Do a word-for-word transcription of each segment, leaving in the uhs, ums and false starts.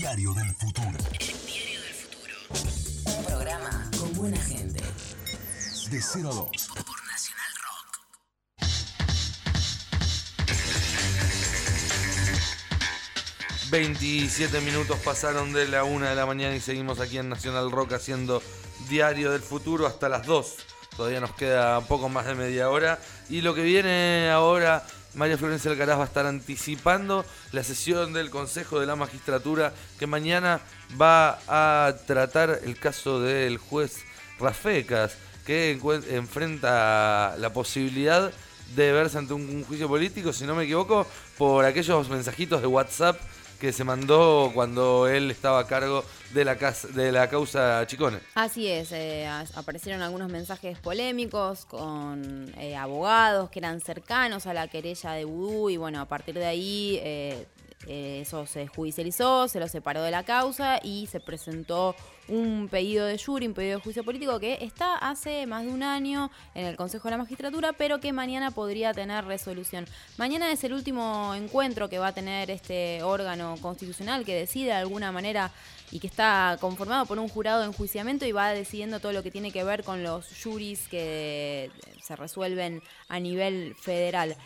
Diario del Futuro. El Diario del Futuro. Un programa con buena gente. De cero a dos. Por Nacional Rock. veintisiete minutos pasaron de la una de la mañana y seguimos aquí en Nacional Rock haciendo Diario del Futuro hasta las dos. Todavía nos queda un poco más de media hora. Y lo que viene ahora, María Florencia Alcaraz va a estar anticipando la sesión del Consejo de la Magistratura que mañana va a tratar el caso del juez Rafecas, que encuent- enfrenta la posibilidad de verse ante un, un juicio político, si no me equivoco, por aquellos mensajitos de WhatsApp que se mandó cuando él estaba a cargo de la, casa, de la causa Chicone. Así es, eh, aparecieron algunos mensajes polémicos con eh, abogados que eran cercanos a la querella de Vudú y bueno, a partir de ahí eh, eh, eso se judicializó, se lo separó de la causa y se presentó un pedido de jury, un pedido de juicio político que está hace más de un año en el Consejo de la Magistratura, pero que mañana podría tener resolución. Mañana es el último encuentro que va a tener este órgano constitucional que decide de alguna manera y que está conformado por un jurado de enjuiciamiento y va decidiendo todo lo que tiene que ver con los juris que se resuelven a nivel federal.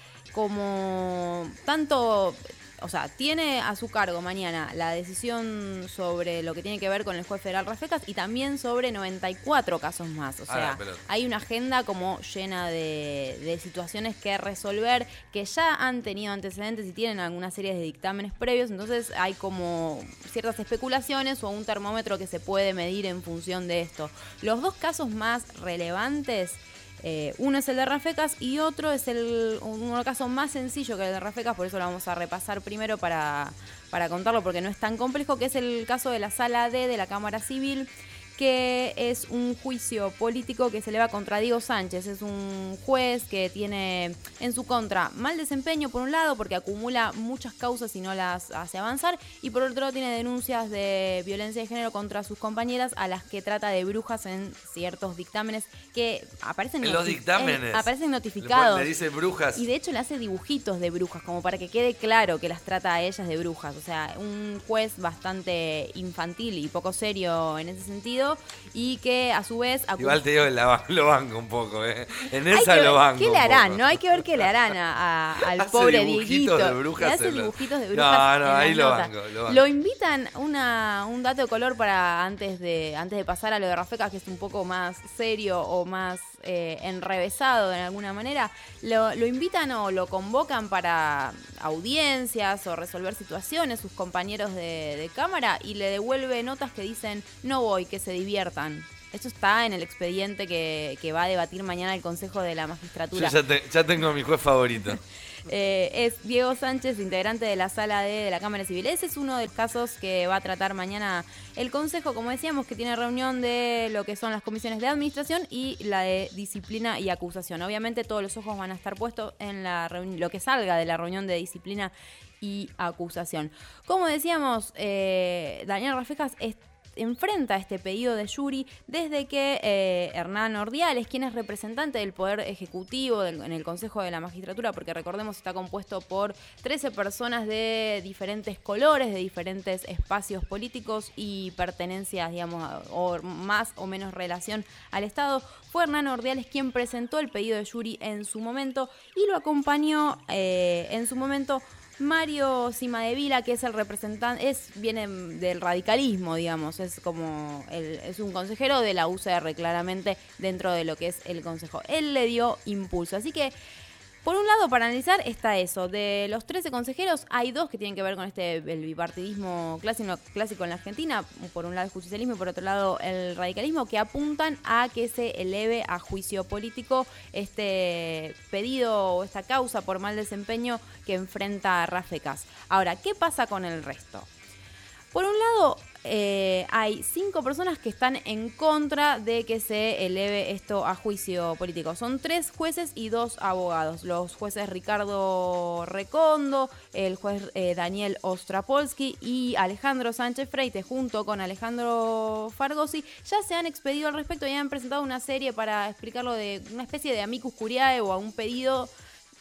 Como tanto... O sea, tiene a su cargo mañana la decisión sobre lo que tiene que ver con el juez federal Rafecas y también sobre noventa y cuatro casos más. O sea, Ah, hay una agenda como llena de, de situaciones que resolver, que ya han tenido antecedentes y tienen alguna serie de dictámenes previos. Entonces hay como ciertas especulaciones o un termómetro que se puede medir en función de esto. Los dos casos más relevantes... Eh, uno es el de Rafecas y otro es el un caso más sencillo que el de Rafecas, por eso lo vamos a repasar primero para, para contarlo porque no es tan complejo, que es el caso de la Sala D de la Cámara Civil, que es un juicio político que se eleva contra Diego Sánchez. Es un juez que tiene en su contra mal desempeño por un lado porque acumula muchas causas y no las hace avanzar, y por otro lado tiene denuncias de violencia de género contra sus compañeras a las que trata de brujas en ciertos dictámenes que aparecen, En los noti- dictámenes. en- aparecen notificados. Le, le dice brujas. Y de hecho le hace dibujitos de brujas, como para que quede claro que las trata a ellas de brujas. O sea, un juez bastante infantil y poco serio en ese sentido, y que a su vez... acu- Igual te digo que la, lo banco un poco, ¿eh? En Hay esa que lo ver banco. ¿Qué un le harán? poco. ¿No? Hay que ver qué le harán a, a- al Hace pobre dibujitos Dieguito. de brujas Le hace en los- dibujitos de No, brujas no, en las ahí lo notas. banco, lo banco. Lo invitan, una, un dato de color para antes de, antes de pasar a lo de Rafecas, que es un poco más serio o más eh, enrevesado de alguna manera. Lo, lo invitan o lo convocan para audiencias o resolver situaciones sus compañeros de, de cámara, y le devuelve notas que dicen no voy, que se diviertan. Esto está en el expediente que, que va a debatir mañana el Consejo de la Magistratura. Yo ya, te- ya tengo a mi juez favorito. Eh, es Diego Sánchez, integrante de la Sala D de la Cámara Civil. Ese es uno de los casos que va a tratar mañana el Consejo, como decíamos, que tiene reunión de lo que son las comisiones de administración y la de disciplina y acusación. Obviamente todos los ojos van a estar puestos en la reuni- lo que salga de la reunión de disciplina y acusación. Como decíamos, eh, Daniel Rafecas es enfrenta este pedido de jury desde que eh, Hernán Ordiales, quien es representante del Poder Ejecutivo del, en el Consejo de la Magistratura, porque recordemos está compuesto por trece personas de diferentes colores, de diferentes espacios políticos y pertenencias, digamos, o más o menos relación al Estado, fue Hernán Ordiales quien presentó el pedido de jury en su momento y lo acompañó eh, en su momento Mario Cimadevila, que es el representante, es viene del radicalismo, digamos, es como el, es un consejero de la U C R, claramente dentro de lo que es el consejo. Él le dio impulso, así que por un lado, para analizar está eso. De los trece consejeros, hay dos que tienen que ver con este el bipartidismo clásico, clásico en la Argentina. Por un lado el justicialismo y por otro lado el radicalismo, que apuntan a que se eleve a juicio político este pedido o esta causa por mal desempeño que enfrenta a Rafecas. Ahora, ¿qué pasa con el resto? Por un lado, eh, hay cinco personas que están en contra de que se eleve esto a juicio político. Son tres jueces y dos abogados. Los jueces Ricardo Recondo, el juez eh, Daniel Ostrapolsky y Alejandro Sánchez Freite, junto con Alejandro Fargosi, ya se han expedido al respecto y han presentado una serie para explicarlo, de una especie de amicus curiae o a un pedido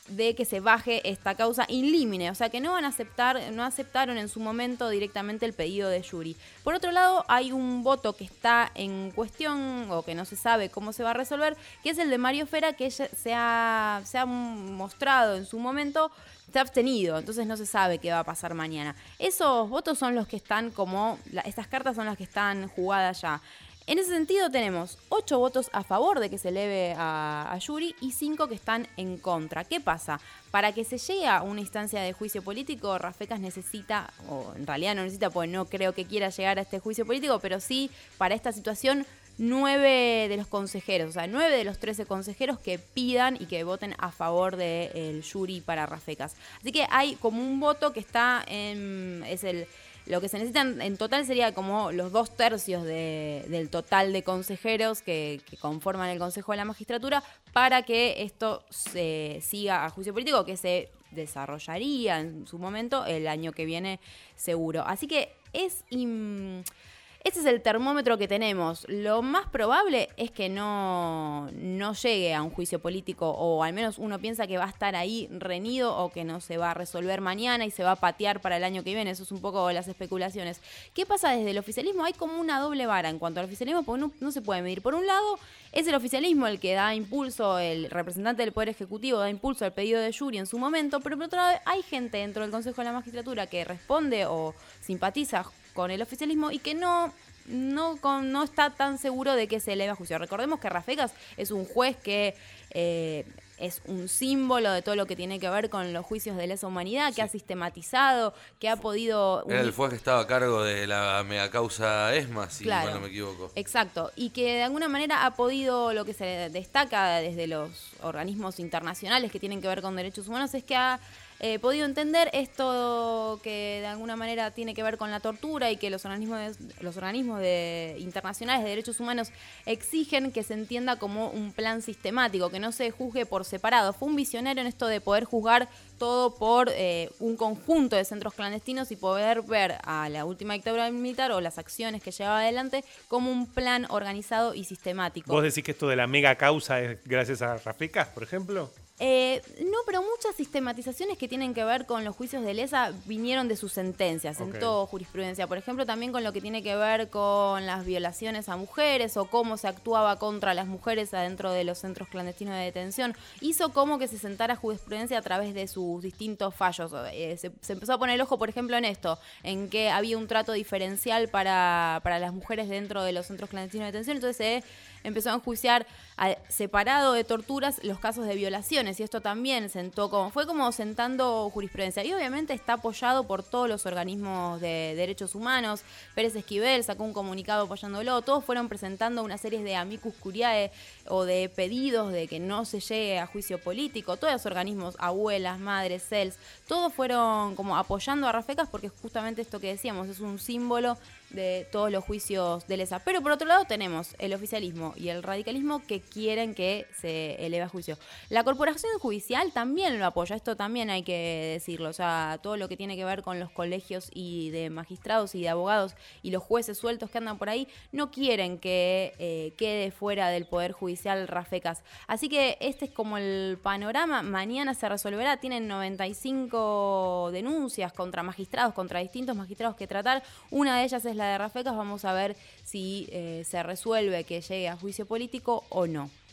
de que se baje esta causa in limine, o sea que no van a aceptar, no aceptaron en su momento directamente el pedido de Yuri. Por otro lado, hay un voto que está en cuestión o que no se sabe cómo se va a resolver, que es el de Mario Fera, que se ha, se ha mostrado en su momento, se ha abstenido, entonces no se sabe qué va a pasar mañana. Esos votos son los que están como, la, estas cartas son las que están jugadas ya. En ese sentido tenemos ocho votos a favor de que se eleve a, a Yuri y cinco que están en contra. ¿Qué pasa? Para que se llegue a una instancia de juicio político, Rafecas necesita, o en realidad no necesita, porque no creo que quiera llegar a este juicio político, pero sí, para esta situación, nueve de los consejeros, o sea, nueve de los trece consejeros que pidan y que voten a favor del Yuri para Rafecas. Así que hay como un voto que está en, es el... Lo que se necesitan en total sería como los dos tercios de, del total de consejeros que, que conforman el Consejo de la Magistratura para que esto se siga a juicio político, que se desarrollaría en su momento el año que viene seguro. Así que es... Im- Este es el termómetro que tenemos. Lo más probable es que no, no llegue a un juicio político, o al menos uno piensa que va a estar ahí reñido o que no se va a resolver mañana y se va a patear para el año que viene. Eso es un poco las especulaciones. ¿Qué pasa desde el oficialismo? Hay como una doble vara en cuanto al oficialismo, porque no, no se puede medir. Por un lado, es el oficialismo el que da impulso, el representante del Poder Ejecutivo da impulso al pedido de Yuri en su momento, pero por otro lado hay gente dentro del Consejo de la Magistratura que responde o simpatiza con el oficialismo y que no, no, con, no está tan seguro de que se eleve a juicio. Recordemos que Rafecas es un juez que eh, es un símbolo de todo lo que tiene que ver con los juicios de lesa humanidad, sí. que ha sistematizado, que ha podido... Era el juez que estaba a cargo de la megacausa ESMA, si claro, mal no me equivoco. Exacto, y que de alguna manera ha podido, lo que se destaca desde los organismos internacionales que tienen que ver con derechos humanos, es que ha... Eh, podido entender esto que de alguna manera tiene que ver con la tortura y que los organismos de, los organismos de, internacionales de derechos humanos exigen que se entienda como un plan sistemático, que no se juzgue por separado. Fue un visionario en esto de poder juzgar todo por eh, un conjunto de centros clandestinos y poder ver a la última dictadura militar o las acciones que llevaba adelante como un plan organizado y sistemático. ¿Vos decís que esto de la mega causa es gracias a Rafecas, por ejemplo? Eh, no, pero muchas sistematizaciones que tienen que ver con los juicios de lesa vinieron de sus sentencias, okay. Sentó jurisprudencia. Por ejemplo, también con lo que tiene que ver con las violaciones a mujeres o cómo se actuaba contra las mujeres adentro de los centros clandestinos de detención. Hizo como que se sentara jurisprudencia a través de sus distintos fallos. Eh, se, se empezó a poner el ojo, por ejemplo, en esto, en que había un trato diferencial para, para las mujeres dentro de los centros clandestinos de detención. Entonces se eh, empezó a enjuiciar a, separado de torturas los casos de violaciones. Y esto también sentó como, fue como sentando jurisprudencia. Y obviamente está apoyado por todos los organismos de derechos humanos. Pérez Esquivel sacó un comunicado apoyándolo. Todos fueron presentando una serie de amicus curiae o de pedidos de que no se llegue a juicio político. Todos los organismos, abuelas, madres, C E L S, todos fueron como apoyando a Rafecas porque justamente esto que decíamos es un símbolo de todos los juicios de lesa. Pero por otro lado tenemos el oficialismo y el radicalismo que quieren que se eleve a juicio. La corporación judicial también lo apoya, esto también hay que decirlo, o sea, todo lo que tiene que ver con los colegios y de magistrados y de abogados y los jueces sueltos que andan por ahí, no quieren que eh, quede fuera del Poder Judicial Rafecas. Así que este es como el panorama. Mañana se resolverá, tienen noventa y cinco denuncias contra magistrados, contra distintos magistrados que tratar. Una de ellas es la de Rafecas. Vamos a ver si eh, se resuelve que llegue a juicio político o no.